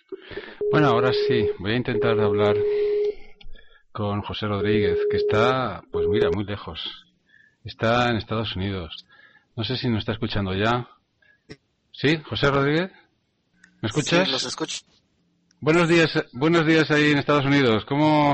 Bueno, ahora sí, voy a intentar hablar con José Rodríguez, que está, pues mira, muy lejos. Está en Estados Unidos. No sé si nos está escuchando ya. ¿Sí, José Rodríguez? ¿Me Sí, escuchas? los escucho. Buenos días ahí en Estados Unidos.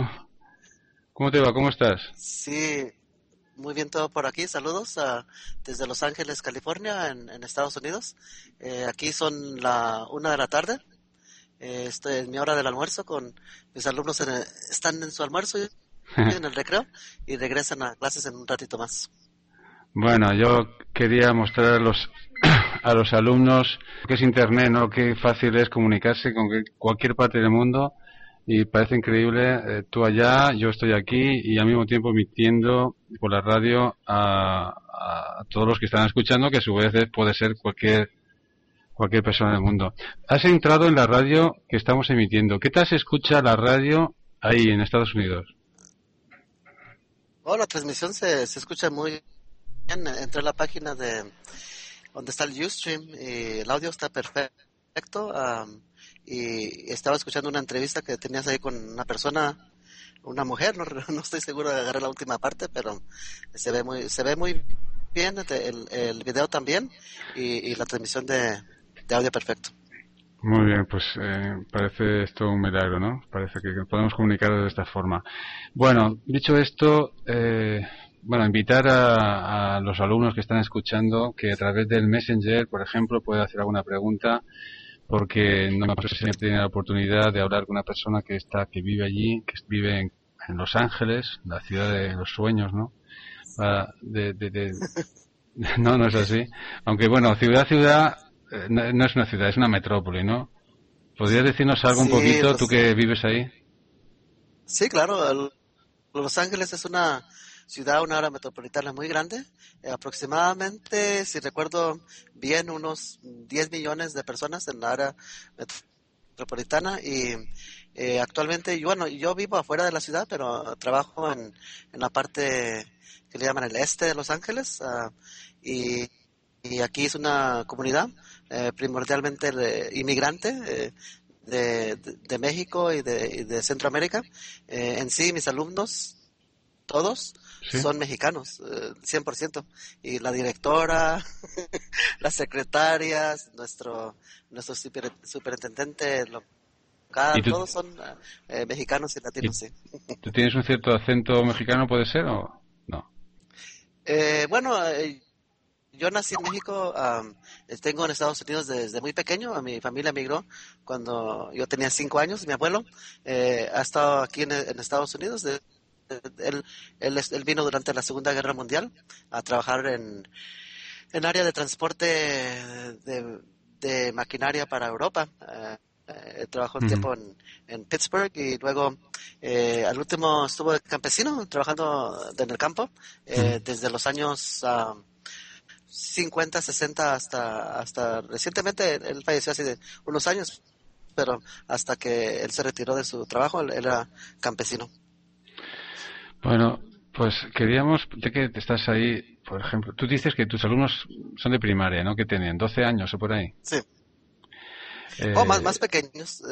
¿Cómo te va? ¿Cómo estás? Sí, muy bien todo por aquí. Saludos desde Los Ángeles, California, en Estados Unidos. Aquí son la 1 de la tarde. Estoy en mi hora del almuerzo con mis alumnos. Están en su almuerzo y en el recreo y regresan a clases en un ratito más. Bueno, yo quería mostrar a los alumnos que es Internet, ¿no? Qué fácil es comunicarse con cualquier parte del mundo y parece increíble, tú allá, yo estoy aquí y al mismo tiempo emitiendo por la radio a todos los que están escuchando, que a su vez puede ser cualquier persona del mundo. Has entrado en la radio que estamos emitiendo. ¿Qué tal se escucha la radio ahí en Estados Unidos? Oh, la transmisión se escucha muy bien. Entré a la página de donde está el Ustream y el audio está perfecto. Y estaba escuchando una entrevista que tenías ahí con una persona, una mujer, no, no estoy seguro de agarrar la última parte, pero se ve muy bien el video también y la transmisión de audio perfecto. Muy bien, pues parece esto un milagro, ¿no? Parece que podemos comunicar de esta forma. Bueno, dicho esto, bueno, invitar a los alumnos que están escuchando que a través del Messenger, por ejemplo, pueda hacer alguna pregunta, porque no siempre tiene la oportunidad de hablar con una persona que vive allí, que vive en Los Ángeles, la ciudad de los sueños, ¿no? Ah, no, no es así. Aunque bueno, ciudad, no es una ciudad, es una metrópoli, ¿no? ¿Podrías decirnos algo un Sí, poquito, tú que vives ahí? sí, claro, Los Ángeles es una ciudad, una área metropolitana muy grande. Aproximadamente, si recuerdo bien, unos 10 millones de personas en la área metropolitana y actualmente, bueno, yo vivo afuera de la ciudad, pero trabajo en la parte que le llaman el este de Los Ángeles, y, y aquí es una comunidad primordialmente inmigrante, de México y de Centroamérica. En sí, mis alumnos, todos, Sí. son mexicanos, 100%. Y la directora, las secretarias, nuestro superintendente ¿Y local, todos son mexicanos y y latinos, sí. tú tienes un cierto acento mexicano, puede ser o no? Bueno, yo nací en México, tengo en Estados Unidos desde muy pequeño. A mi familia migró cuando yo tenía 5 años. Mi abuelo ha estado aquí en Estados Unidos. Él, él vino durante la Segunda Guerra Mundial a trabajar en área de transporte de maquinaria para Europa. Trabajó un Ujú, tiempo en Pittsburgh y luego al último estuvo de campesino trabajando en el campo ujú. desde los años 50, 60 hasta recientemente. Él falleció hace unos años, pero hasta que él se retiró de su trabajo, él era campesino. Bueno, pues queríamos, ya que estás ahí, por ejemplo, tú dices que tus alumnos son de primaria, ¿no? Que tienen 12 años o por ahí. Sí. O más Eh, pequeños.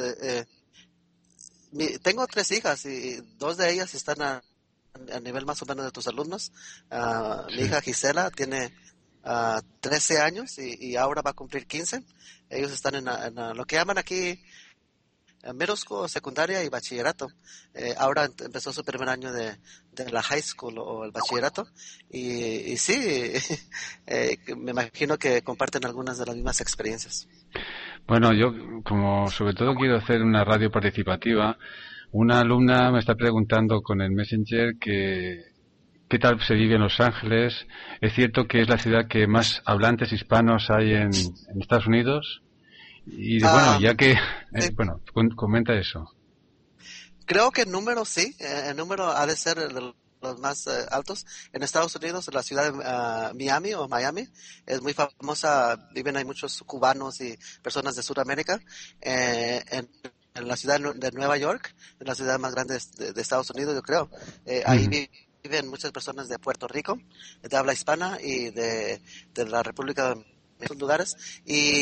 Tengo 3 hijas y dos de ellas están a nivel más o menos de tus alumnos. Mi sí. hija Gisela tiene 13 años y ahora va a cumplir 15. Ellos están en lo que llaman aquí middle school, secundaria y bachillerato. Ahora empezó su primer año de la high school o el bachillerato. Y sí, me imagino que comparten algunas de las mismas experiencias. Bueno, yo como sobre todo quiero hacer una radio participativa, una alumna me está preguntando con el Messenger que qué tal se vive en Los Ángeles. Es cierto que es la ciudad que más hablantes hispanos hay en Estados Unidos. Y bueno, ya Um, que, sí, bueno, comenta eso. creo que el número sí, el número ha de ser de los más altos. En Estados Unidos, la ciudad de Miami o Miami es muy famosa. Viven hay muchos cubanos y personas de Sudamérica. En la ciudad de Nueva York, en la ciudad más grande de Estados Unidos, yo creo. Ahí Ujú. viven muchas personas de Puerto Rico, de habla hispana y de la República de esos lugares.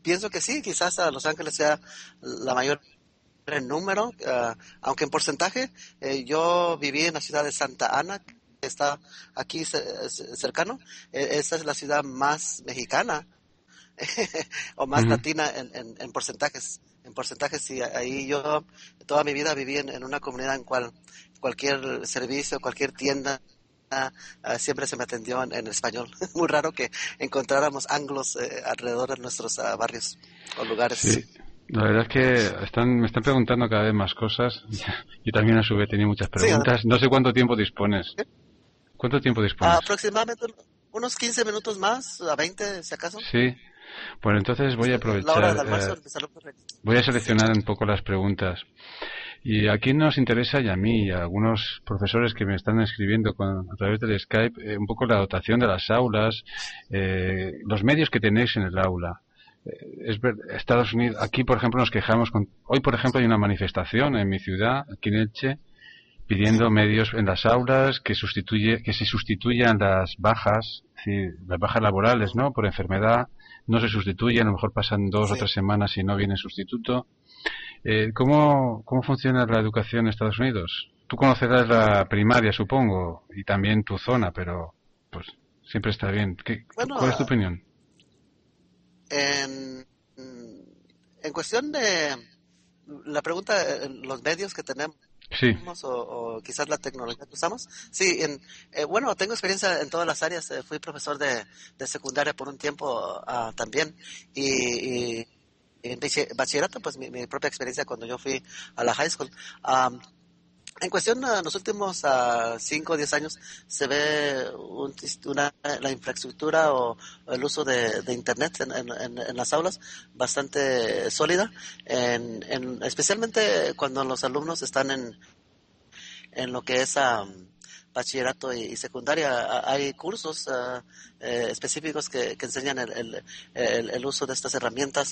pienso que sí, quizás a Los Ángeles sea la mayor en número, aunque en porcentaje, yo viví en la ciudad de Santa Ana, que está aquí cercano. Esa es la ciudad más mexicana o más Ujú. latina en porcentajes. En porcentajes, sí, ahí yo toda mi vida viví en una comunidad en cual cualquier servicio, cualquier tienda, siempre se me atendió en español. Muy raro que encontráramos anglos alrededor de nuestros barrios o Sí, lugares. la verdad es que me están preguntando cada vez más cosas. Yo también a su vez tenía muchas Sí, preguntas. No sé cuánto tiempo dispones. ¿Cuánto tiempo dispones? aproximadamente unos 15 minutos más, a 20 si acaso. Sí. Bueno, entonces voy a La hora aprovechar, del almuerzo empezaron por... voy a Sí, seleccionar un poco las preguntas. Y aquí nos interesa, y a mí, y a algunos profesores que me están escribiendo a través del Skype, un poco la dotación de las aulas, los medios que tenéis en el aula. Estados Unidos, aquí por ejemplo nos quejamos hoy por ejemplo hay una manifestación en mi ciudad, aquí en Elche, sí, pidiendo medios en las aulas que se sustituyan las bajas, es decir, las bajas laborales, ujú, ¿no? Por enfermedad, no se sustituyen, a lo mejor pasan 2 o 3 sí. semanas y no viene sustituto. ¿Cómo funciona la educación en Estados Unidos? Tú conocerás la primaria, supongo, y también tu zona, pero pues siempre está bien. Bueno, ¿Cuál es tu opinión? en, en cuestión de la pregunta, los medios que tenemos Sí. o quizás la tecnología que usamos, sí, bueno, tengo experiencia en todas las áreas. Fui profesor de secundaria por un tiempo también y en bachillerato, pues mi propia experiencia cuando yo fui a la high school. En cuestión, en los últimos 5 o 10 años se ve la infraestructura o el uso de Internet en las aulas bastante sólida, especialmente cuando los alumnos están en lo que es bachillerato y secundaria. Hay cursos específicos que enseñan el uso de estas herramientas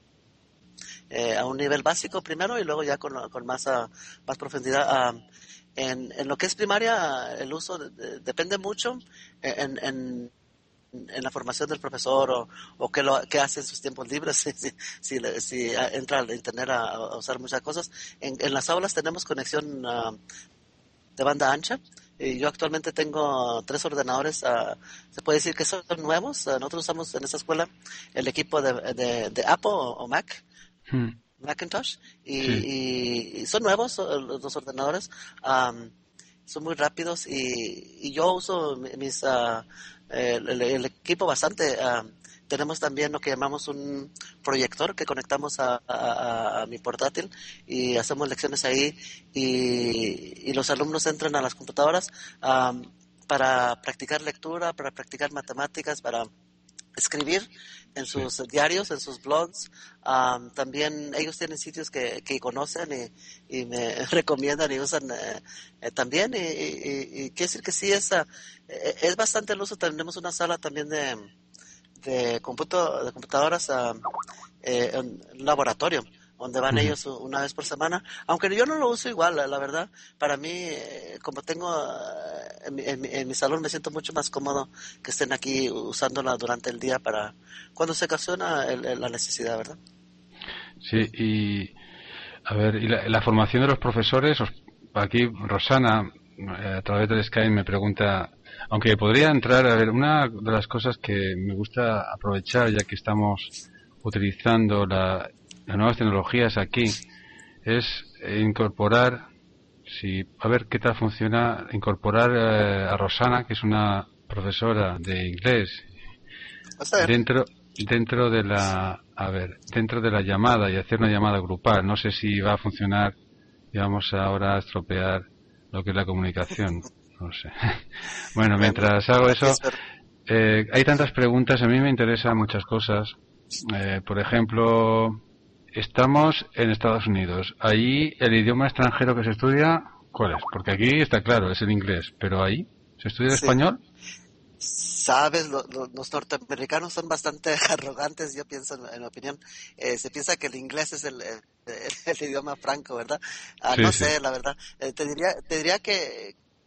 a un nivel básico primero y luego ya con más profundidad. En lo que es primaria, el uso depende mucho en, en, en la formación del profesor o qué hace en sus tiempos libres, si entra al internet a usar muchas cosas. En las aulas tenemos conexión de banda ancha. Y yo actualmente tengo 3 ordenadores, se puede decir que son nuevos. Nosotros usamos en esta escuela el equipo de Apple o Mac, Mm. Macintosh, Sí. y son nuevos los ordenadores, son muy rápidos y yo uso el equipo bastante. Tenemos también lo que llamamos un proyector que conectamos a mi portátil y hacemos lecciones ahí y los alumnos entran a las computadoras para practicar lectura, para practicar matemáticas, para escribir en Sí. sus diarios, en sus blogs. También ellos tienen sitios que conocen y me recomiendan y usan también. Y quiere decir que sí, es bastante el uso. Tenemos una sala también de computadoras, un laboratorio donde van Ujú. ellos una vez por semana, aunque yo no lo uso igual, la verdad. Para mí, como tengo en mi salón, me siento mucho más cómodo que estén aquí usándola durante el día para cuando se ocasiona la necesidad, ¿verdad? Sí, y a ver, y la formación de los profesores, aquí Rosana, a través del Skype me pregunta, aunque podría entrar, a ver, una de las cosas que me gusta aprovechar, ya que estamos utilizando las nuevas tecnologías aquí, es incorporar, a ver qué tal funciona, incorporar a Rosana, que es una profesora de inglés, Está bien. dentro dentro de la llamada y hacer una llamada grupal. No sé si va a funcionar y vamos ahora a estropear lo que es la comunicación. No sé. Bueno, Bueno, mientras hago aquí eso, espero. hay tantas preguntas. A mí me interesan muchas cosas. Por ejemplo, estamos en Estados Unidos. Allí el idioma extranjero que se estudia, ¿cuál es? Porque aquí está claro, es el inglés, pero ahí se estudia el Sí. español. Sabes, los norteamericanos son bastante arrogantes, yo pienso, en mi opinión. Se piensa que el inglés es el idioma franco, ¿verdad? Sí, No sí. sé, la verdad. Te diría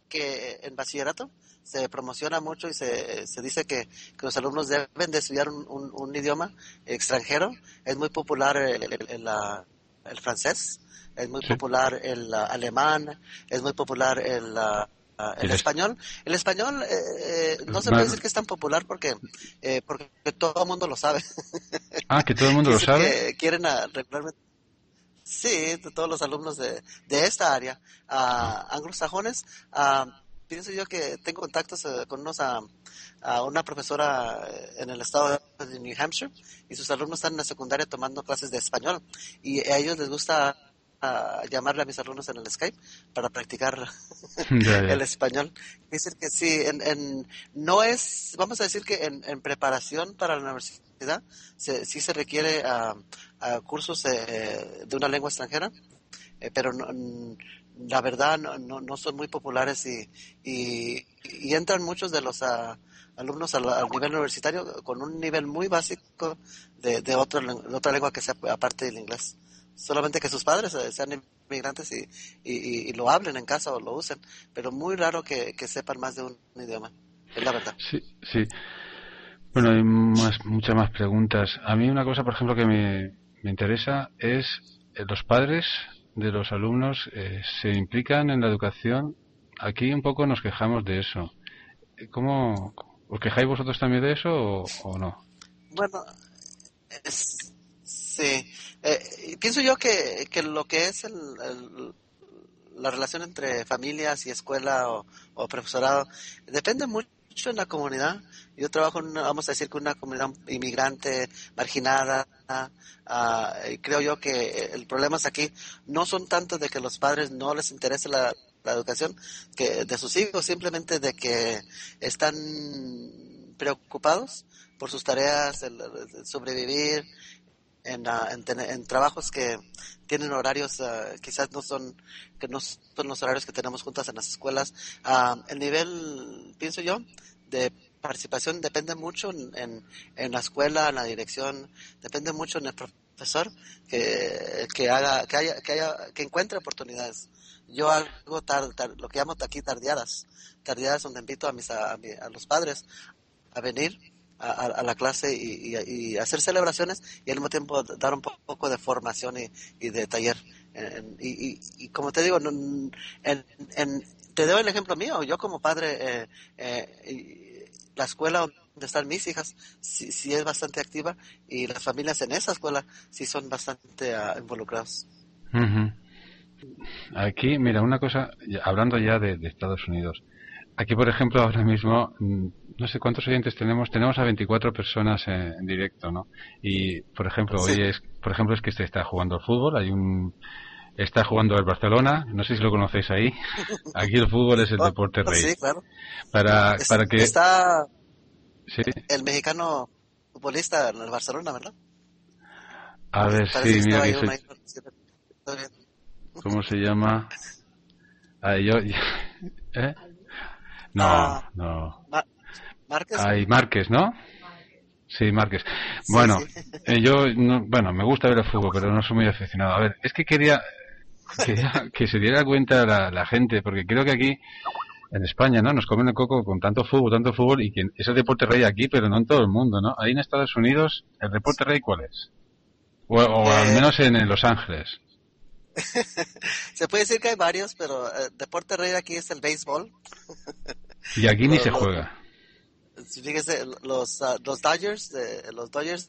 que en bachillerato se promociona mucho y se dice que los alumnos deben de estudiar un idioma extranjero. Es muy popular el francés, es muy Sí. popular el alemán, es muy popular Y el español. El español no se puede ma- decir que es tan popular porque todo el mundo lo sabe. que todo el mundo Quiere lo decir sabe. que quieren regularmente. Sí, de todos los alumnos de esta área, Ah, anglosajones, pienso yo que tengo contactos con a una profesora en el estado de New Hampshire y sus alumnos están en la secundaria tomando clases de español y a ellos les gusta llamarle a mis alumnos en el Skype para practicar ya, el ya. español. Es decir que sí, no es, vamos a decir que en preparación para la universidad sí se requiere cursos de una lengua extranjera, pero la verdad no son muy populares y entran muchos de los alumnos al nivel universitario con un nivel muy básico de otra lengua que sea aparte del inglés. Solamente que sus padres sean inmigrantes y lo hablen en casa o lo usen, pero muy raro que sepan más de un idioma, es la verdad. Sí, sí. Bueno, hay muchas más preguntas. A mí una cosa, por ejemplo, que me interesa es los padres de los alumnos se implican en la educación. Aquí un poco nos quejamos de eso. ¿Cómo os quejáis vosotros también de eso o no? Bueno, sí. Y pienso yo que lo que es la relación entre familias y escuela o profesorado depende mucho en la comunidad. Yo trabajo vamos a decir que una comunidad inmigrante, marginada. Y creo yo que el problema es aquí no son tanto de que los padres no les interese la educación que de sus hijos, simplemente de que están preocupados por sus tareas, el sobrevivir, en trabajos que tienen horarios quizás que no son los horarios que tenemos juntas en las escuelas. El nivel, pienso yo, de participación depende mucho en la escuela, en la dirección, depende mucho en el profesor que encuentre oportunidades. Yo hago lo que llamo aquí tardeadas donde invito a los padres a venir a la clase y hacer celebraciones y al mismo tiempo dar un poco de formación y de taller. Y como te digo, te doy el ejemplo mío. Yo como padre, la escuela donde están mis hijas sí es bastante activa y las familias en esa escuela sí son bastante involucrados. Ujú. Aquí, mira, una cosa, hablando ya de Estados Unidos. Aquí, por ejemplo, ahora mismo, no sé cuántos oyentes tenemos a 24 personas en directo, ¿no? Y, por ejemplo, Sí. es que se está jugando al fútbol, está jugando el Barcelona, no sé si lo conocéis ahí. Aquí el fútbol es el Oh, deporte rey. sí, claro. Para que, Está sí, el mexicano futbolista en el Barcelona, ¿verdad? a ver, Parece sí, que mira estaba que ahí soy, una. Está bien. ¿cómo se llama? Ah, ¿eh? No, Ah, no. Ma- Márquez. Hay Márquez, ¿no? Sí, Márquez. Sí, Bueno, sí. bueno, me gusta ver el fútbol, pero no soy muy aficionado. A ver, es que quería que se diera cuenta la gente, porque creo que aquí en España, ¿no? Nos comen el coco con tanto fútbol, y que es el deporte rey aquí, pero no en todo el mundo, ¿no? Ahí en Estados Unidos, ¿el deporte rey cuál es? O al Eh, menos en Los Ángeles. Se puede decir que hay varios, pero deporte rey aquí es el béisbol. Y aquí ni Lo- se lo- juega. Fíjese, los Dodgers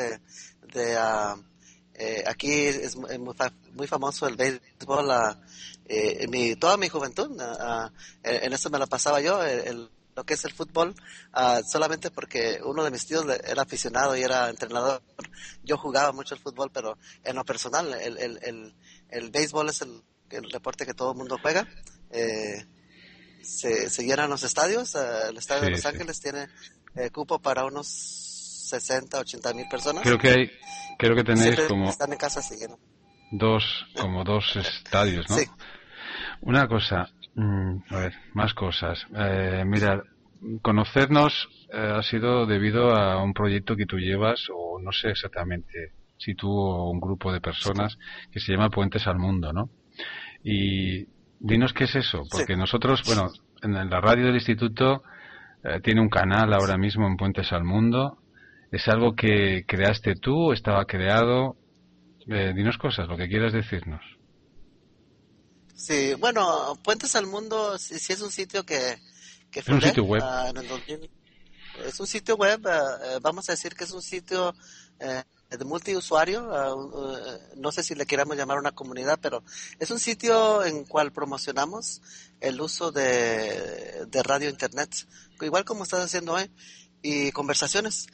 aquí es muy famoso el béisbol. Toda mi juventud, en eso me la pasaba yo, lo que es el fútbol, solamente porque uno de mis tíos era aficionado y era entrenador. Yo jugaba mucho el fútbol, pero en lo personal, el béisbol es el deporte que todo el mundo juega. Eh, se llenan los estadios. El estadio de Sí, Los sí. Ángeles tiene cupo para unos 60-80 mil personas Creo que hay, creo que y tenéis siempre están en casa se llenan. como dos estadios, Sí, ¿no? Una cosa, a ver, más cosas. Mira, conocernos ha sido debido a un proyecto que tú llevas, o no sé exactamente si tú o un grupo de personas, que se llama Puentes al Mundo, ¿no? Y Dinos qué es eso, Sí, porque nosotros, bueno, en la radio del instituto tiene un canal ahora mismo en Puentes al Mundo. ¿Es algo que creaste tú? ¿Estaba creado? Dinos cosas, lo que quieras decirnos. sí. Bueno, Puentes al Mundo sí es un sitio que Es un fundé sitio web. en el 2000. Es un sitio web, vamos a decir que es un sitio de multiusuario, no sé si le queramos llamar una comunidad, pero es un sitio en cual promocionamos el uso de radio internet, igual como estás haciendo hoy, y conversaciones.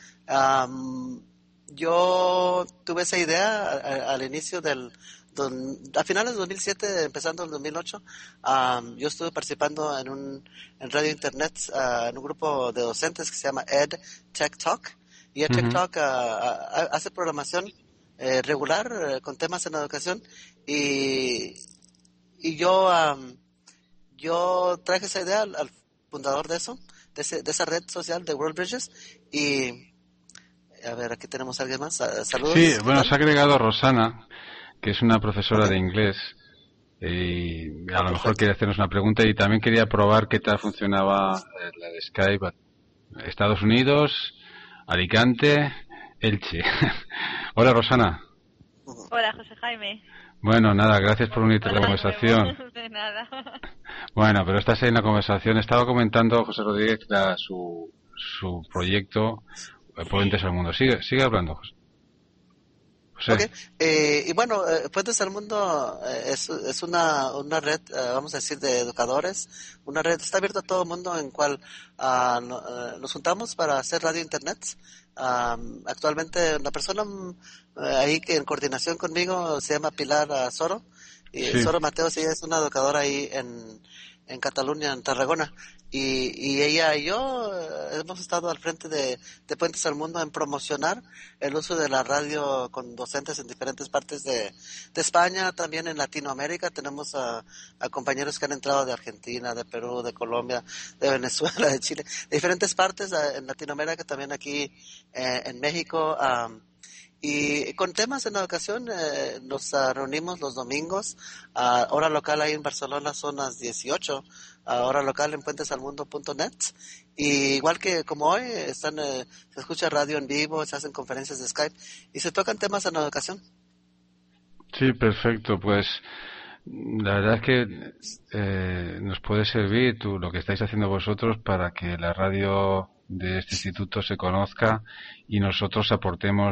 Yo tuve esa idea al inicio a finales de 2007, empezando el 2008, yo estuve participando en radio internet, en un grupo de docentes que se llama Ed Tech Talk. Y Ed Tech Ujú. Talk hace programación regular con temas en educación. Y, y yo traje esa idea al fundador de eso, de esa red social de World Bridges. Y a ver, aquí tenemos a alguien más. Sí, Saludos, ¿qué bueno, se tal? ha agregado Rosana, que es una profesora Ok, de inglés, y a lo mejor perfecto. quiere hacernos una pregunta y también quería probar qué tal funcionaba la de Skype. Estados Unidos, Alicante, Elche. Hola Rosana. Ujú. Hola, José Jaime. Bueno, nada, gracias por unirte a la Hola de nuevo. conversación. De nada. Bueno, pero estás en la conversación. Estaba comentando José Rodríguez su proyecto Puentes Sí. al Mundo. Sigue hablando, José. Ok, José. y bueno, Puentes al Mundo es una red, vamos a decir, de educadores, una red, está abierta a todo el mundo en cual nos juntamos para hacer radio internet. Actualmente una persona ahí que en coordinación conmigo se llama Pilar Soro, y Sí. Soro Mateos, ella es una educadora ahí en Cataluña, en Tarragona. Y ella y yo hemos estado al frente de Puentes al Mundo en promocionar el uso de la radio con docentes en diferentes partes de España, también en Latinoamérica. Tenemos a compañeros que han entrado de Argentina, de Perú, de Colombia, de Venezuela, de Chile, de diferentes partes en Latinoamérica, también aquí en México. Y con temas en educación nos reunimos los domingos. Hora local ahí en Barcelona son las 18. Hora local en puentesalmundo.net. Y igual que como hoy, se escucha radio en vivo, se hacen conferencias de Skype y se tocan temas en educación. Sí, perfecto. Pues la verdad es que nos puede servir lo que estáis haciendo vosotros para que la radio de este instituto se conozca y nosotros aportemos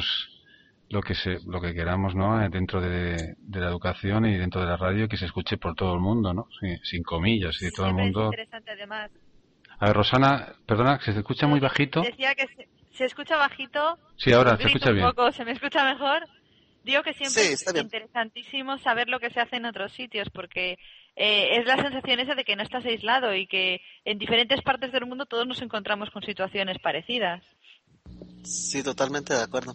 lo que queramos, ¿no? Dentro de la educación y dentro de la radio, que se escuche por todo el mundo, ¿no? Sin comillas, y todo el Siempre es mundo. interesante, además. A ver, Rosana, perdona, que se te escucha No, muy bajito. decía que se escucha bajito, Sí, ahora se grito escucha un bien. poco, se me escucha mejor. Digo que Sí, siempre es está bien. interesantísimo saber lo que se hace en otros sitios, porque es la sensación esa de que no estás aislado y que en diferentes partes del mundo todos nos encontramos con situaciones parecidas. Sí, totalmente de acuerdo.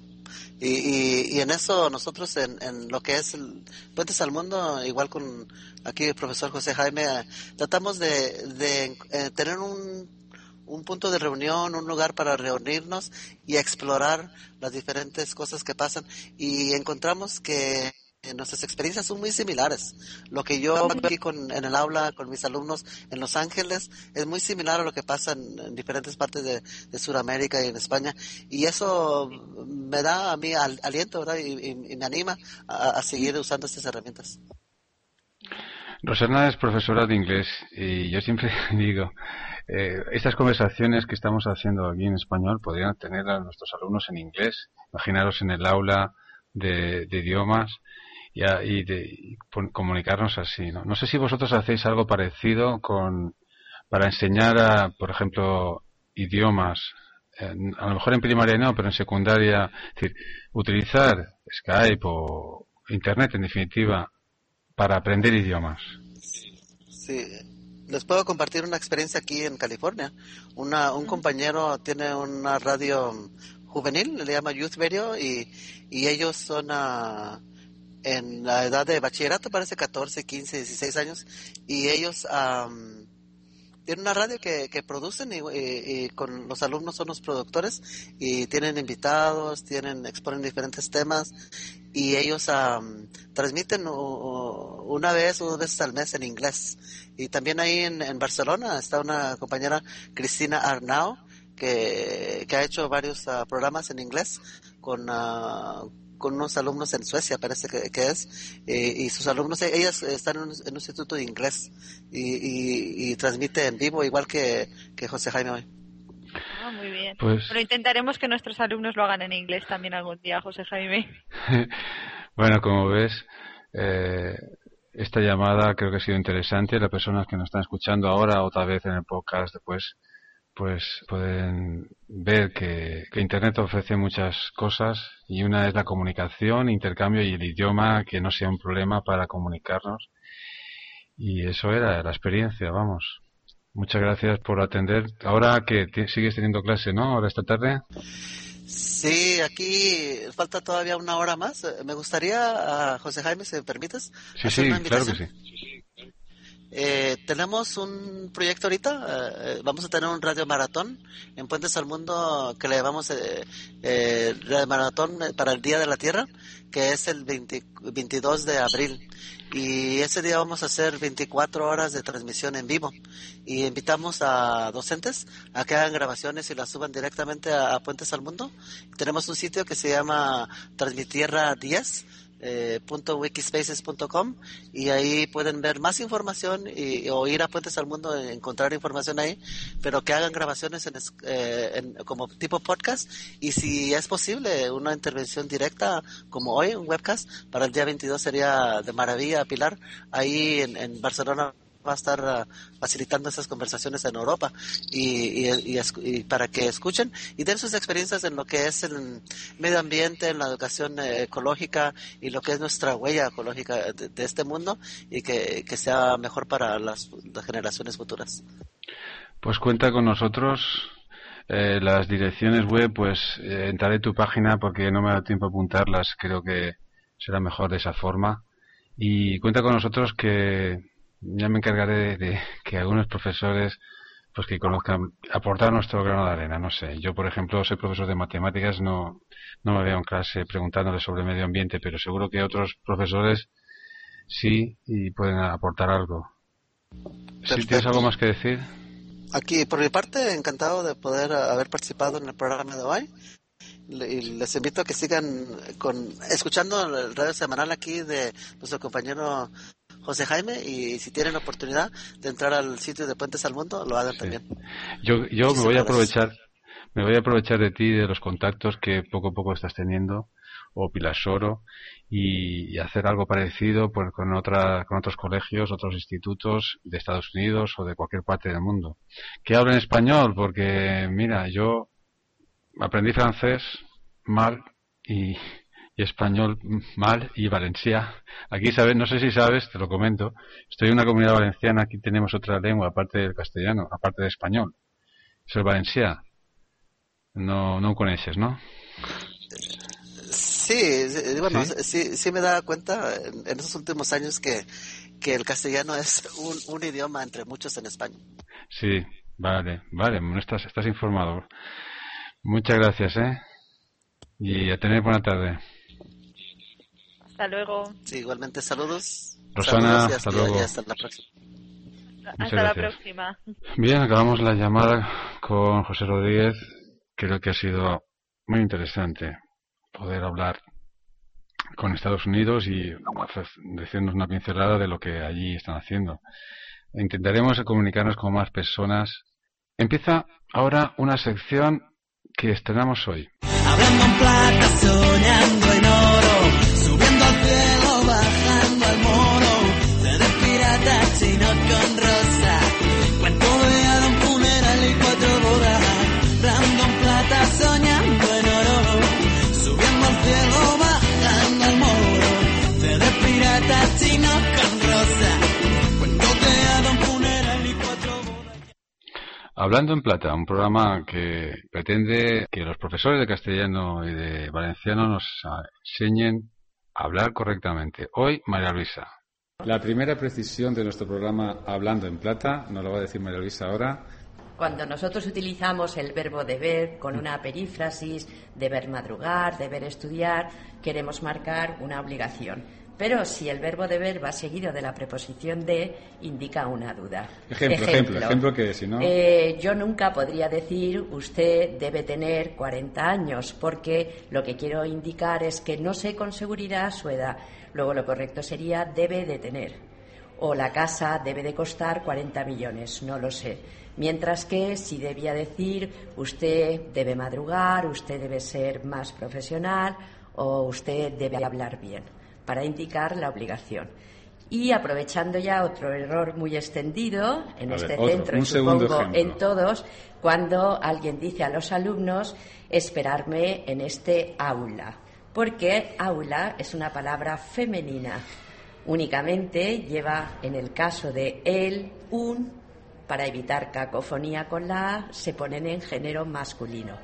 Y en eso nosotros en lo que es el Puentes al Mundo, igual con aquí el profesor José Jaime, tratamos de tener un punto de reunión, un lugar para reunirnos y explorar las diferentes cosas que pasan. Y encontramos que nuestras experiencias son muy similares. Lo que yo veo aquí en el aula con mis alumnos en Los Ángeles es muy similar a lo que pasa en diferentes partes de Sudamérica y en España. Y eso me da a mí aliento, ¿verdad? Y me anima a seguir usando estas herramientas. Rosana es profesora de inglés y yo siempre digo, estas conversaciones que estamos haciendo aquí en español podrían tener a nuestros alumnos en inglés. Imaginaros en el aula de idiomas y comunicarnos así, ¿no? No sé si vosotros hacéis algo parecido para enseñar por ejemplo, idiomas. A lo mejor en primaria no, pero en secundaria, es decir, utilizar Skype o Internet en definitiva para aprender idiomas. Sí, les puedo compartir una experiencia aquí en California. Un Ujú. compañero tiene una radio juvenil, le llama Youth Radio, y ellos son en la edad de bachillerato, parece 14, 15, 16 años, y ellos tienen una radio que producen y con los alumnos son los productores y tienen invitados, exponen diferentes temas y ellos transmiten una vez o 2 veces al mes en inglés. Y también ahí en Barcelona está una compañera, Cristina Arnau, que ha hecho varios programas en inglés con unos alumnos en Suecia, parece que es, y sus alumnos, ellas están en un instituto de inglés y transmite en vivo, igual que José Jaime hoy. Muy bien. Pues... Pero intentaremos que nuestros alumnos lo hagan en inglés también algún día, José Jaime. Bueno, como ves, esta llamada creo que ha sido interesante. Las personas que nos están escuchando ahora o tal vez en el podcast después, pues pueden ver que Internet ofrece muchas cosas y una es la comunicación, intercambio y el idioma, que no sea un problema para comunicarnos. Y eso era la experiencia, vamos. Muchas gracias por atender. Ahora que sigues teniendo clase, ¿no? Ahora esta tarde. Sí, aquí falta todavía 1 hora más. Me gustaría, José Jaime, si me permites, hacer una invitación. Claro que sí. Tenemos un proyecto ahorita, vamos a tener un radio maratón en Puentes al Mundo que le llamamos radio maratón para el Día de la Tierra, que es el 22 de abril. Y ese día vamos a hacer 24 horas de transmisión en vivo. Y invitamos a docentes a que hagan grabaciones y las suban directamente a Puentes al Mundo. Tenemos un sitio que se llama Transmitierra 10. .wikispaces.com y ahí pueden ver más información o ir a Puentes al Mundo y encontrar información ahí, pero que hagan grabaciones como tipo podcast y si es posible una intervención directa como hoy, un webcast para el día 22 sería de maravilla. Pilar, ahí en Barcelona va a estar facilitando esas conversaciones en Europa y para que escuchen y den sus experiencias en lo que es el medio ambiente, en la educación ecológica y lo que es nuestra huella ecológica de este mundo y que sea mejor para las generaciones futuras. Pues cuenta con nosotros. Las direcciones web, pues entraré en tu página porque no me ha dado tiempo a apuntarlas. Creo que será mejor de esa forma. Y cuenta con nosotros que ya me encargaré de que algunos profesores pues que conozcan, aportar nuestro grano de arena, no sé. Yo, por ejemplo, soy profesor de matemáticas, no me veo en clase preguntándole sobre medio ambiente, pero seguro que otros profesores sí y pueden aportar algo. ¿Sí, tienes algo más que decir? Aquí, por mi parte, encantado de poder haber participado en el programa de hoy. Y les invito a que sigan escuchando el radio semanal aquí de nuestro compañero José Jaime y si tienen oportunidad de entrar al sitio de Puentes al Mundo, lo hagan también. Yo me voy a aprovechar de ti, de los contactos que poco a poco estás teniendo, o Pilar Soro, y hacer algo parecido pues, con otros colegios, otros institutos de Estados Unidos o de cualquier parte del mundo. Que hablen español, porque mira, yo aprendí francés mal y español mal y valencià. Aquí sabes, no sé si sabes, te lo comento, estoy en una comunidad valenciana, aquí tenemos otra lengua aparte del castellano, aparte del español. Es el valencià. No conoces, ¿no? Sí, bueno, sí me da cuenta en esos últimos años que el castellano es un idioma entre muchos en España. Sí, vale, estás informado. Muchas gracias, y a tener buena tarde. Hasta luego. Sí, igualmente saludos. Rosana, saludos hasta luego. Y hasta la próxima. Hasta la próxima. Bien, acabamos la llamada con José Rodríguez. Creo que ha sido muy interesante poder hablar con Estados Unidos y decirnos una pincelada de lo que allí están haciendo. Intentaremos comunicarnos con más personas. Empieza ahora una sección que estrenamos hoy. Hablando en plata, soñando en oro, subiendo al cielo, bajando al moro, de pirata chino con rosa, cuento de Adam, funeral y 4 bodas, hablando en plata, soñando en oro, subiendo al cielo, bajando al moro, de pirata chino con rosa, cuento de Adam, funeral y 4 bodas. Hablando en Plata, un programa que pretende que los profesores de castellano y de valenciano nos enseñen a hablar correctamente. Hoy, María Luisa. La primera precisión de nuestro programa Hablando en Plata nos lo va a decir María Luisa ahora. Cuando nosotros utilizamos el verbo deber con una perífrasis, deber madrugar, deber estudiar, queremos marcar una obligación. Pero si el verbo deber va seguido de la preposición de, indica una duda. Ejemplo que si no... yo nunca podría decir usted debe tener 40 años, porque lo que quiero indicar es que no sé con seguridad su edad. Luego lo correcto sería debe de tener. O la casa debe de costar 40 millones, no lo sé. Mientras que si debía decir usted debe madrugar, usted debe ser más profesional o usted debe hablar bien, para indicar la obligación. Y aprovechando ya otro error muy extendido en centro y supongo en todos, cuando alguien dice a los alumnos esperarme en este aula, porque aula es una palabra femenina. Únicamente lleva, en el caso de él, un, para evitar cacofonía con la A, se ponen en género masculino.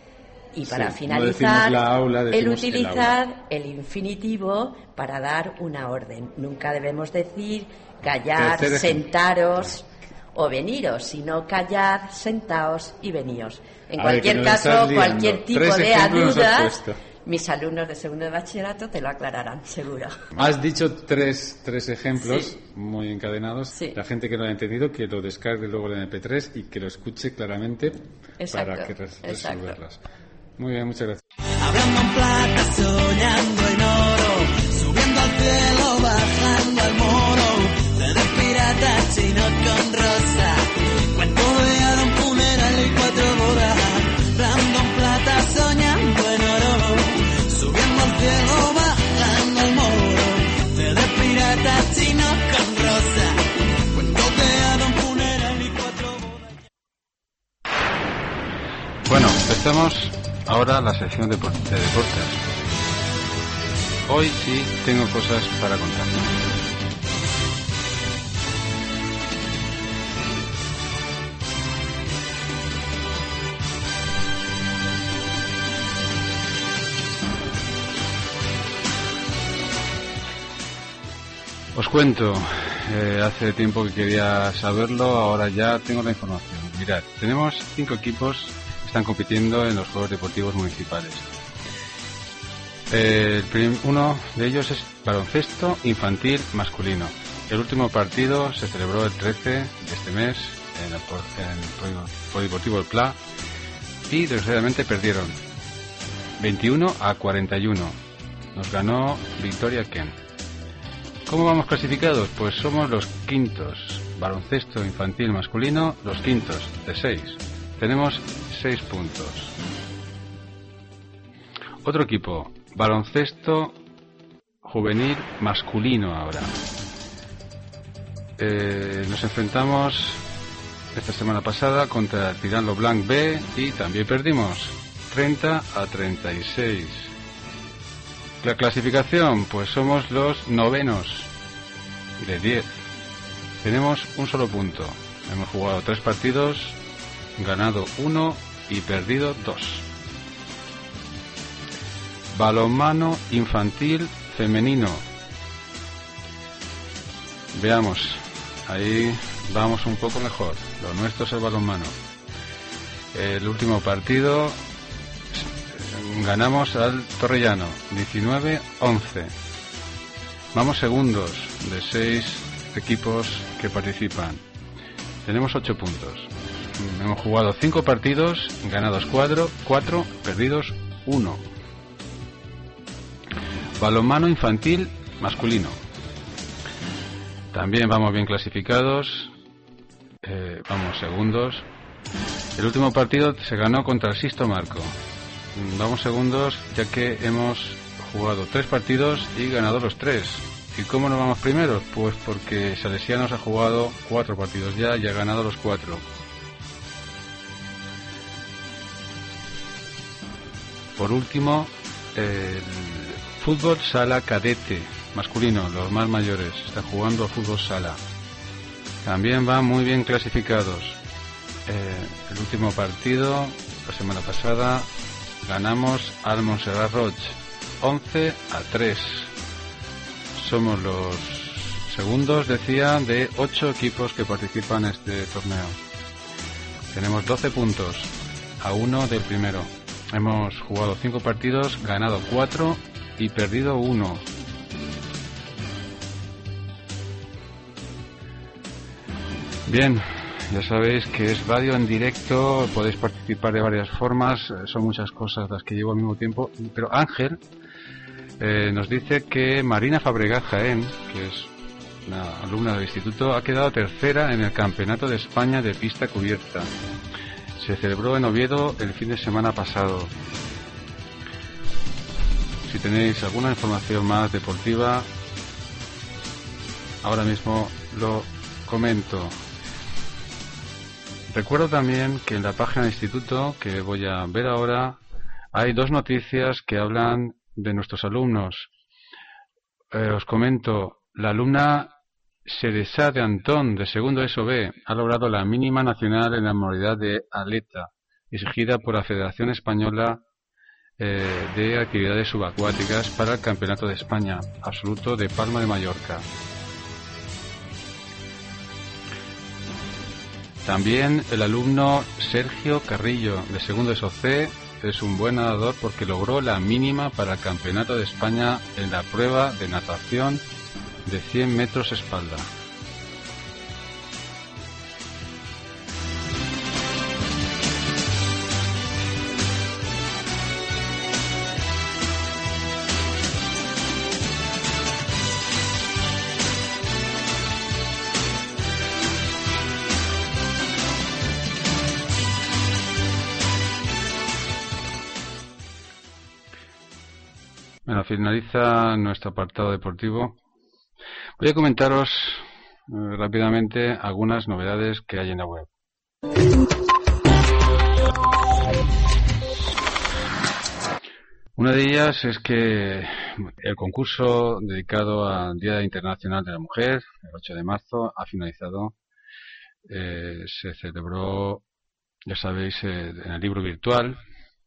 Y para finalizar, el utilizar el infinitivo para dar una orden. Nunca debemos decir callar, sentaros o veniros, sino callad, sentaos y veníos. En cualquier caso, cualquier tipo de dudas, mis alumnos de segundo de bachillerato te lo aclararán, seguro. Has dicho tres ejemplos muy encadenados. Sí. La gente que no lo ha entendido, que lo descargue luego el MP3 y que lo escuche claramente para que resolverlas. Muy bien, muchas gracias. Hablando en plata, soñando en oro, subiendo al cielo, bajando al moro, de pirata chino con rosa, cuento de hada, un funeral y 4 bodas. Hablando en plata, soñando en oro, subiendo al cielo, bajando al moro, de pirata chino con rosa, cuento de hada, un funeral y 4 bodas. Bueno, empezamos ahora la sección de deportes. Hoy sí tengo cosas para contar. Os cuento, hace tiempo que quería saberlo, ahora ya tengo la información. Mirad, tenemos 5 equipos están compitiendo en los Juegos Deportivos Municipales. Uno de ellos es baloncesto infantil masculino. El último partido se celebró el 13 de este mes en el Polideportivo El Pla y desgraciadamente perdieron 21-41. Nos ganó Victoria Ken. ¿Cómo vamos clasificados? Pues somos los quintos. Baloncesto infantil masculino, los quintos de 6. Tenemos 6 puntos. Otro equipo, baloncesto juvenil masculino ahora. Nos enfrentamos esta semana pasada contra el Tirán Blanc B y también perdimos 30-36. La clasificación, pues somos los novenos de 10. Tenemos un solo punto. Hemos jugado 3 partidos, ganado 1 y perdido 2. Balonmano infantil femenino. Veamos, ahí vamos un poco mejor. Lo nuestro es el balonmano. El último partido ganamos al Torrellano 19-11. Vamos segundos de 6 equipos que participan. Tenemos 8 puntos. Hemos jugado 5 partidos, ganados 4, perdidos 1. Balonmano infantil masculino. También vamos bien clasificados. Vamos segundos. El último partido se ganó contra el Sisto Marco. Vamos segundos ya que hemos jugado 3 partidos y ganado los 3. ¿Y cómo no vamos primeros? Pues porque Salesianos ha jugado 4 partidos ya y ha ganado los 4. Por último, el fútbol sala cadete masculino, los más mayores, están jugando a fútbol sala. También van muy bien clasificados. El último partido, la semana pasada, ganamos al Montserrat Roig 11-3. Somos los segundos, decía, de 8 equipos que participan en este torneo. Tenemos 12 puntos, a 1 del primero. Hemos jugado 5 partidos, ganado 4 y perdido 1. Bien, ya sabéis que es radio en directo, podéis participar de varias formas, son muchas cosas las que llevo al mismo tiempo, pero Ángel nos dice que Marina Fabregat Jaén, que es una alumna del instituto, ha quedado tercera en el Campeonato de España de pista cubierta. Se celebró en Oviedo el fin de semana pasado. Si tenéis alguna información más deportiva, ahora mismo lo comento. Recuerdo también que en la página del instituto, que voy a ver ahora, hay 2 noticias que hablan de nuestros alumnos. Os comento, la alumna Seresa de Antón, de segundo ESO B, ha logrado la mínima nacional en la modalidad de aleta, exigida por la Federación Española de Actividades Subacuáticas para el Campeonato de España Absoluto de Palma de Mallorca. También el alumno Sergio Carrillo, de segundo ESO C, es un buen nadador porque logró la mínima para el Campeonato de España en la prueba de natación de 100 metros espalda. Bueno, finaliza nuestro apartado deportivo. Voy a comentaros rápidamente algunas novedades que hay en la web. Una de ellas es que el concurso dedicado al Día Internacional de la Mujer, el 8 de marzo, ha finalizado. Se celebró, ya sabéis, en el libro virtual.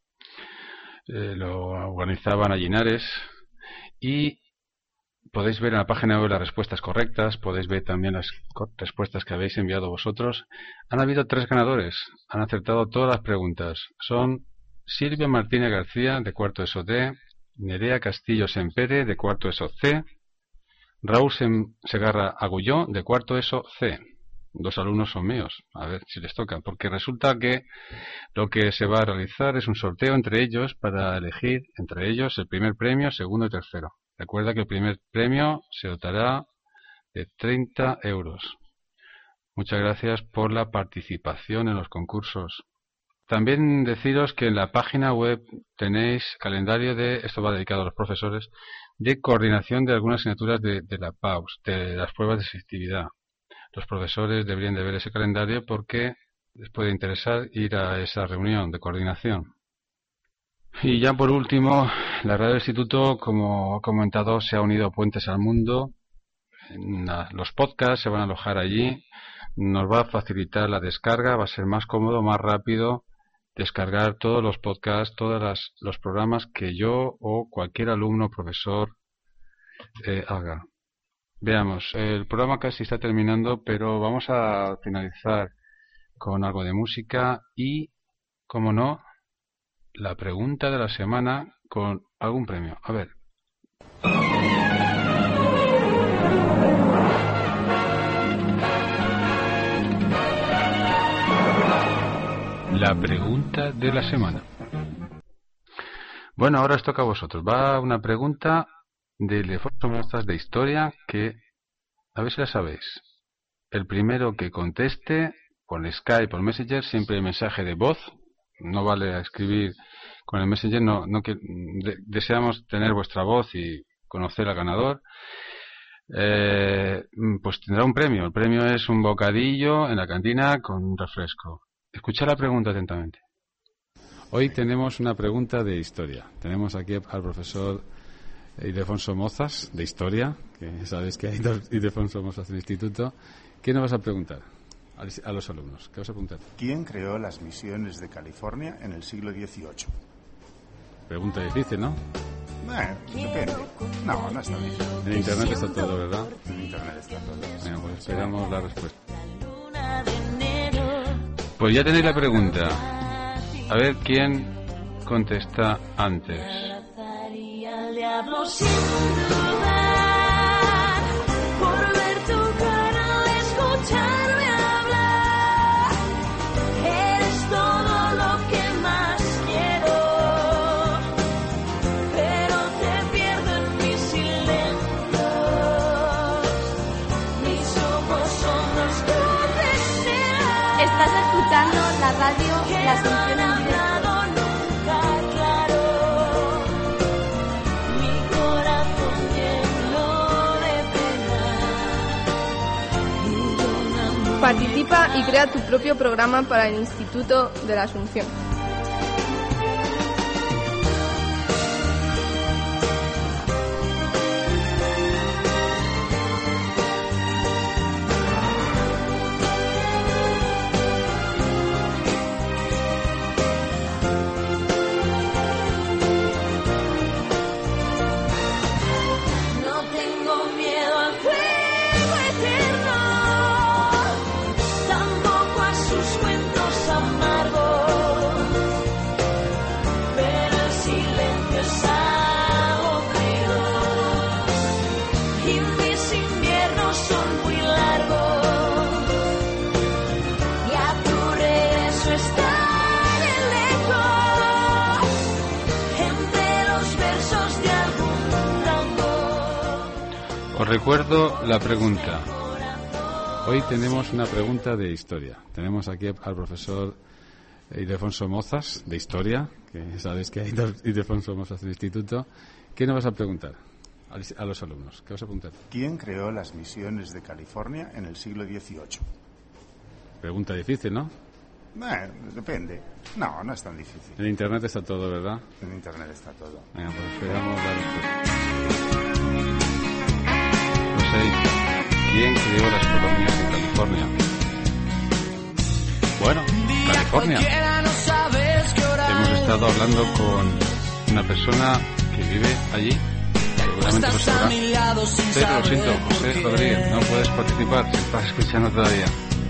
Lo organizaban a Linares y podéis ver en la página web las respuestas correctas, podéis ver también las respuestas que habéis enviado vosotros. Han habido 3 ganadores, han acertado todas las preguntas. Son Silvia Martínez García, de cuarto ESO D, Nerea Castillo Sempere, de cuarto ESO C, Raúl Segarra Agulló, de cuarto ESO C. 2 alumnos son míos, a ver si les toca, porque resulta que lo que se va a realizar es un sorteo entre ellos para elegir entre ellos el primer premio, segundo y tercero. Recuerda que el primer premio se dotará de 30 euros. Muchas gracias por la participación en los concursos. También deciros que en la página web tenéis calendario esto va dedicado a los profesores, de coordinación de algunas asignaturas de la PAUS, de las pruebas de selectividad. Los profesores deberían de ver ese calendario porque les puede interesar ir a esa reunión de coordinación. Y ya por último, la radio del instituto, como he comentado, se ha unido a Puentes al Mundo. Los podcasts se van a alojar allí. Nos va a facilitar la descarga, va a ser más cómodo, más rápido descargar todos los podcasts, todos los programas que yo o cualquier alumno o profesor haga. Veamos, el programa casi está terminando, pero vamos a finalizar con algo de música y, como no, la pregunta de la semana con algún premio. A ver. La pregunta de la semana. Bueno, ahora os toca a vosotros. Va una pregunta de Ildefonso Mozas de historia que a ver si la sabéis. El primero que conteste por Skype, por Messenger, siempre el mensaje de voz. No vale a escribir con el Messenger. No que deseamos tener vuestra voz y conocer al ganador. Pues tendrá un premio. El premio es un bocadillo en la cantina con un refresco. Escuchad la pregunta atentamente. Hoy tenemos una pregunta de historia. Tenemos aquí al profesor Ildefonso Mozas, de historia, que sabéis que hay 2 Ildefonso Mozas en el instituto. ¿Qué nos vas a preguntar a los alumnos? ¿Qué vas a preguntar? ¿Quién creó las misiones de California en el siglo XVIII? Pregunta difícil, ¿no? Depende. No está difícil. En internet está todo, ¿verdad? En internet está esperamos la respuesta. Pues ya tenéis la pregunta. A ver quién contesta antes. Por ver tu cara, escucharme hablar, eres todo lo que más quiero, pero te pierdo en mis silencios, mis ojos son los que desean. Estás escuchando la radio La Asunción en directo. Participa y crea tu propio programa para el Instituto de la Asunción. No tengo miedo al fuego eterno, tampoco a sus cuentos amargos, pero el silencio es aburrido y mis inviernos son muy largos, y a tu regreso estaré lejos entre los versos de algún tambor. Os recuerdo la pregunta. Hoy tenemos una pregunta de historia. Tenemos aquí al profesor Ildefonso Mozas, de Historia, que sabéis que hay dos Ildefonso Mozas del Instituto. ¿Qué nos vas a preguntar a los alumnos? ¿Qué vas a preguntar? ¿Quién creó las misiones de California en el siglo XVIII? Pregunta difícil, ¿no? Depende. No, no es tan difícil. En Internet está todo, ¿verdad? En Internet está todo. Venga, pues esperamos la respuesta. No sé. ¿Quién creó las colonias en California? Bueno, California. Hemos estado hablando con una persona que vive allí. Seguramente lo sabrá. Pero lo siento, José Rodríguez, no puedes participar si estás escuchando todavía.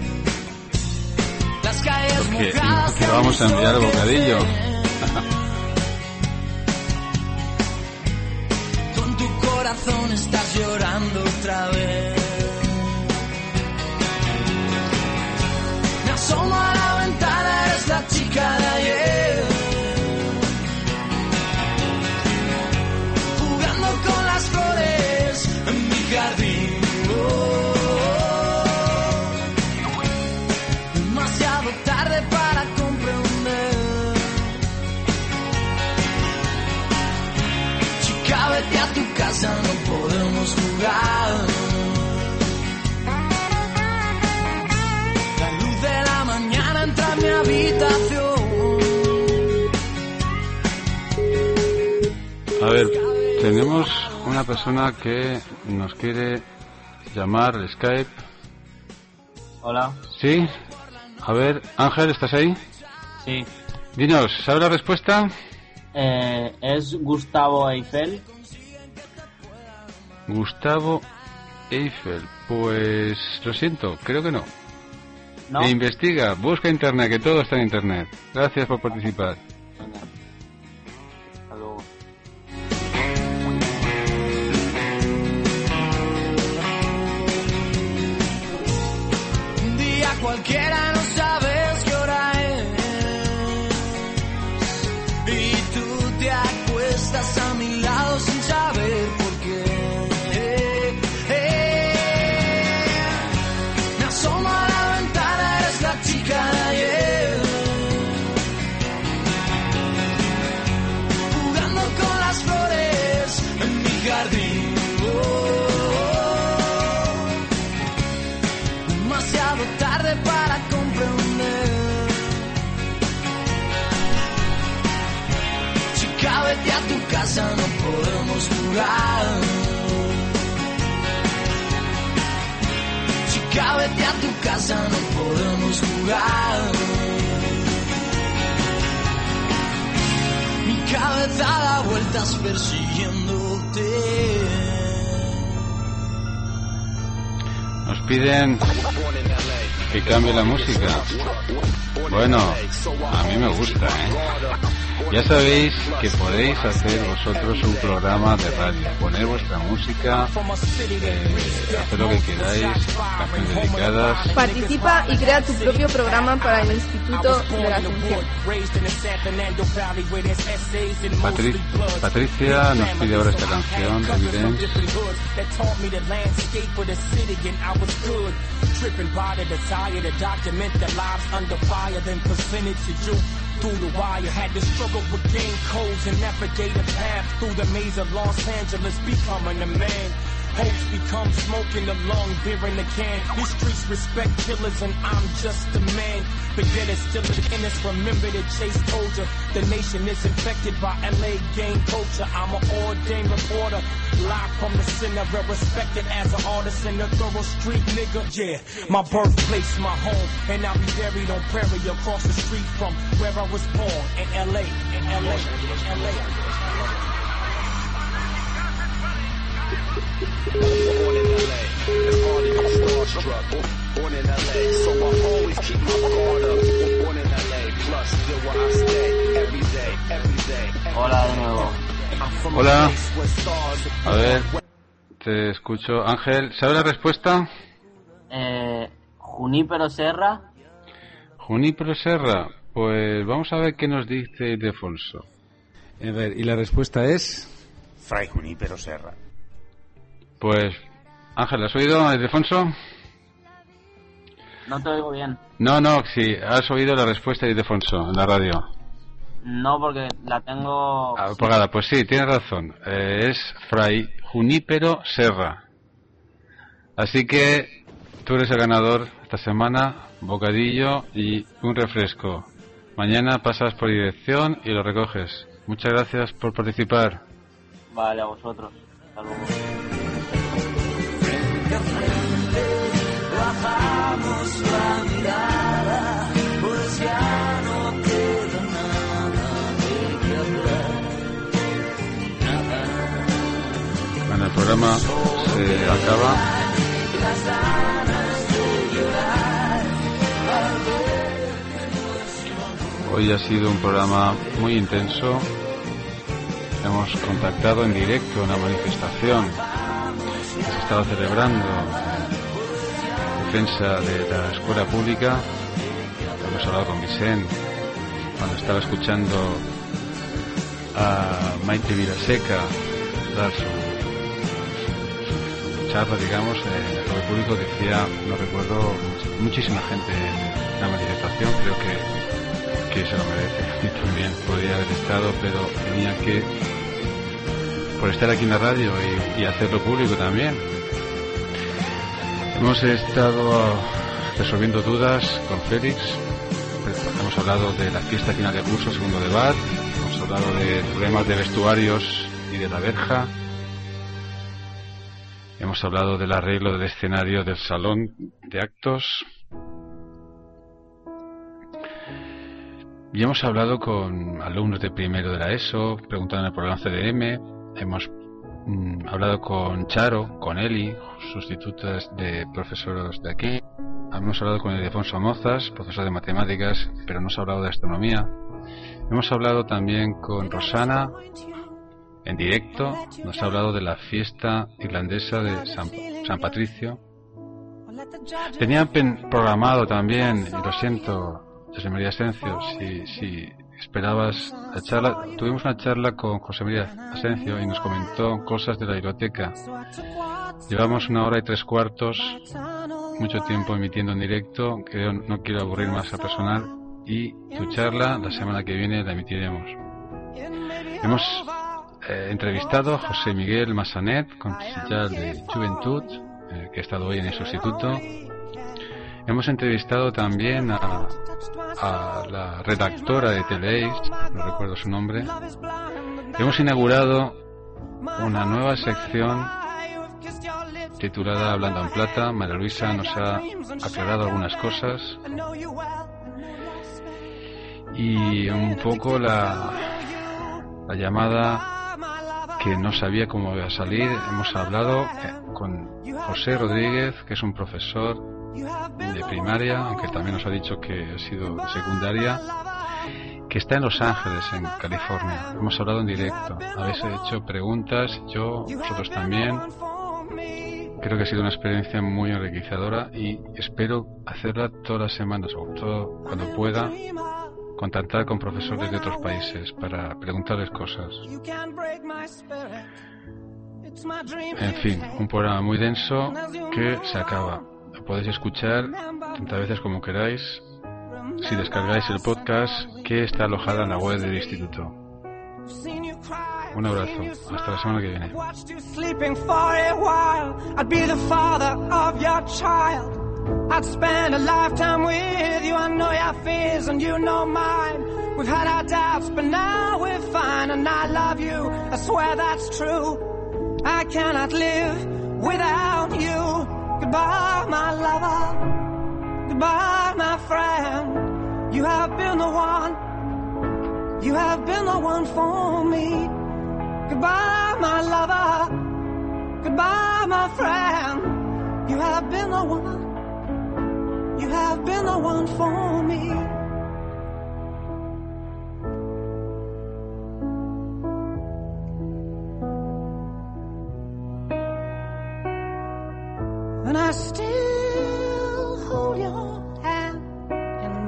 Porque no te vamos a enviar el bocadillo. Con tu corazón estás llorando otra vez. Me asomo a la ventana, eres la chica de ayer, jugando con las flores en mi jardín. Demasiado tarde para comprender. Chica, vete a tu casa, no podemos jugar. La luz de la mañana entra en mi habitación. A ver, tenemos una persona que nos quiere llamar al Skype. Hola. ¿Sí? A ver, Ángel, ¿estás ahí? Sí. Dinos, ¿sabes la respuesta? ¿Es Gustavo Eiffel? Gustavo Eiffel. Pues lo siento, creo que no. ¿No? E investiga, busca internet, que todo está en internet. Gracias por participar. Venga. Hasta luego. Un día cualquiera no sabes qué hora es y tú te acuestas a mi lado sin saber por qué. Me asomo a la ventana, eres la chica de ayer, jugando con las flores en mi jardín. Demasiado tarde para comprender. Chica, vete a tu casa, no podemos jugar. Chica, vete a tu casa, no podemos jugar. Mi cabeza da vueltas persiguiéndote. Nos piden que cambie la música. Bueno, a mí me gusta, Ya sabéis que podéis hacer vosotros un programa de radio, poner vuestra música, hacer lo que queráis, canciones dedicadas. Participa y crea tu propio programa para el Instituto de la Asunción. Patricia nos pide ahora esta canción de Evidence. Through the wire, had to struggle with game codes and navigate a path through the maze of Los Angeles, becoming a man. Hopes become smoke in the lung, beer in the can. These streets respect killers and I'm just a man. But yet it's still in us. Remember that Chase told you the nation is infected by LA gang culture. I'm an ordained reporter, live from the center, well respected as an artist and a thorough street nigga. Yeah, my birthplace, my home, and I'll be buried on Prairie across the street from where I was born in LA, in LA, in LA. Born in LA, it's hard to get starstruck. Born in LA, so I always keep my guard up. Born in LA, plus still where I stay every day, every day. Hola de nuevo. Hola. A ver, te escucho. Ángel, ¿sabe la respuesta? Junípero Serra. Junípero Serra. Pues vamos a ver qué nos dice Ildefonso. A ver, y la respuesta es... Fray Junípero Serra. Pues, Ángel, ¿has oído, Ildefonso? No te oigo bien. No, sí, has oído la respuesta de Ildefonso en la radio. No, porque la tengo... Apagada, pues sí, tienes razón. Es Fray Junípero Serra. Así que tú eres el ganador esta semana, bocadillo y un refresco. Mañana pasas por dirección y lo recoges. Muchas gracias por participar. Vale, a vosotros. Hasta luego. Bajamos la mirada, pues ya no queda nada de qué hablar, nada. Bueno, el programa se acaba. Hoy ha sido un programa muy intenso. Hemos contactado en directo una manifestación que se estaba celebrando defensa de la escuela pública. Hemos hablado con Vicente cuando estaba escuchando a Maite Vilaseca dar su charla, digamos, en el público. Decía, no recuerdo, muchísima gente en la manifestación. Creo que se lo merece. Y también podría haber estado, pero tenía que, por estar aquí en la radio y hacerlo público también. Hemos estado resolviendo dudas con Félix. Hemos hablado de la fiesta final de curso, segundo de BAT. Hemos hablado de problemas de vestuarios y de la verja. Hemos hablado del arreglo del escenario del salón de actos. Y hemos hablado con alumnos de primero de la ESO, preguntando por el CDM. Hemos hablado con Charo, con Eli, sustitutas de profesores de aquí. Hemos hablado con Ildefonso Mozas, profesor de matemáticas, pero no se ha hablado de astronomía. Hemos hablado también con Rosana, en directo. Nos ha hablado de la fiesta irlandesa de San Patricio. Tenía programado también, y lo siento, José María Asencio, si esperabas la charla. Tuvimos una charla con José María Asencio y nos comentó cosas de la biblioteca. Llevamos 1 hora y 3/4, mucho tiempo emitiendo en directo. Creo, no quiero aburrir más al personal. Y tu charla la semana que viene la emitiremos. Hemos entrevistado a José Miguel Massanet, concejal de Juventud, que ha estado hoy en el sustituto. Hemos entrevistado también a la redactora de Teleis, no recuerdo su nombre. Hemos inaugurado una nueva sección titulada Hablando en Plata. María Luisa nos ha aclarado algunas cosas. Y un poco la llamada que no sabía cómo iba a salir. Hemos hablado con José Rodríguez, que es un profesor de primaria, aunque también nos ha dicho que ha sido de secundaria, que está en Los Ángeles, en California. Hemos hablado en directo, habéis hecho preguntas, yo, vosotros también. Creo que ha sido una experiencia muy enriquecedora y espero hacerla todas las semanas o todo cuando pueda, contactar con profesores de otros países para preguntarles cosas. En fin, un programa muy denso que se acaba. Lo podéis escuchar tantas veces como queráis si descargáis el podcast que está alojada en la web del instituto. Un abrazo, hasta la semana que viene. I'd spend a lifetime with you. I know your fears and you know mine. We've had our doubts, but now we're fine. And I love you, I swear that's true. I cannot live without you. Goodbye, my lover. Goodbye, my friend. You have been the one. You have been the one for me. Goodbye, my lover. Goodbye, my friend. You have been the one. You have been the one for me. And I still hold your hand in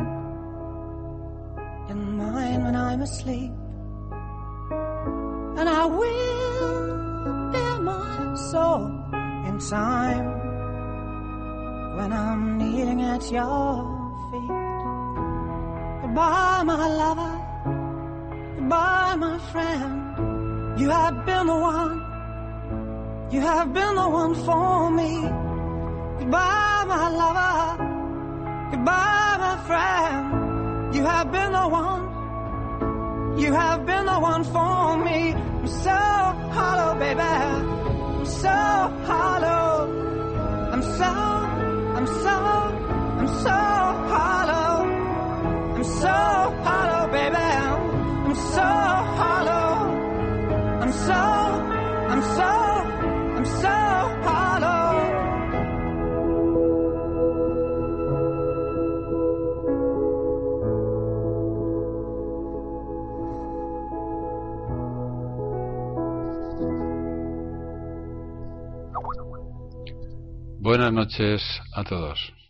mine when I'm asleep. And I will bear my soul in time when I'm kneeling at your feet. Goodbye, my lover. Goodbye, my friend. You have been the one. You have been the one for me. Goodbye, my lover. Goodbye, my friend. You have been the one. You have been the one for me. I'm so hollow, baby. I'm so hollow. I'm so hollow. I'm so hollow, baby. I'm so hollow. I'm so hollow. Buenas noches a todos.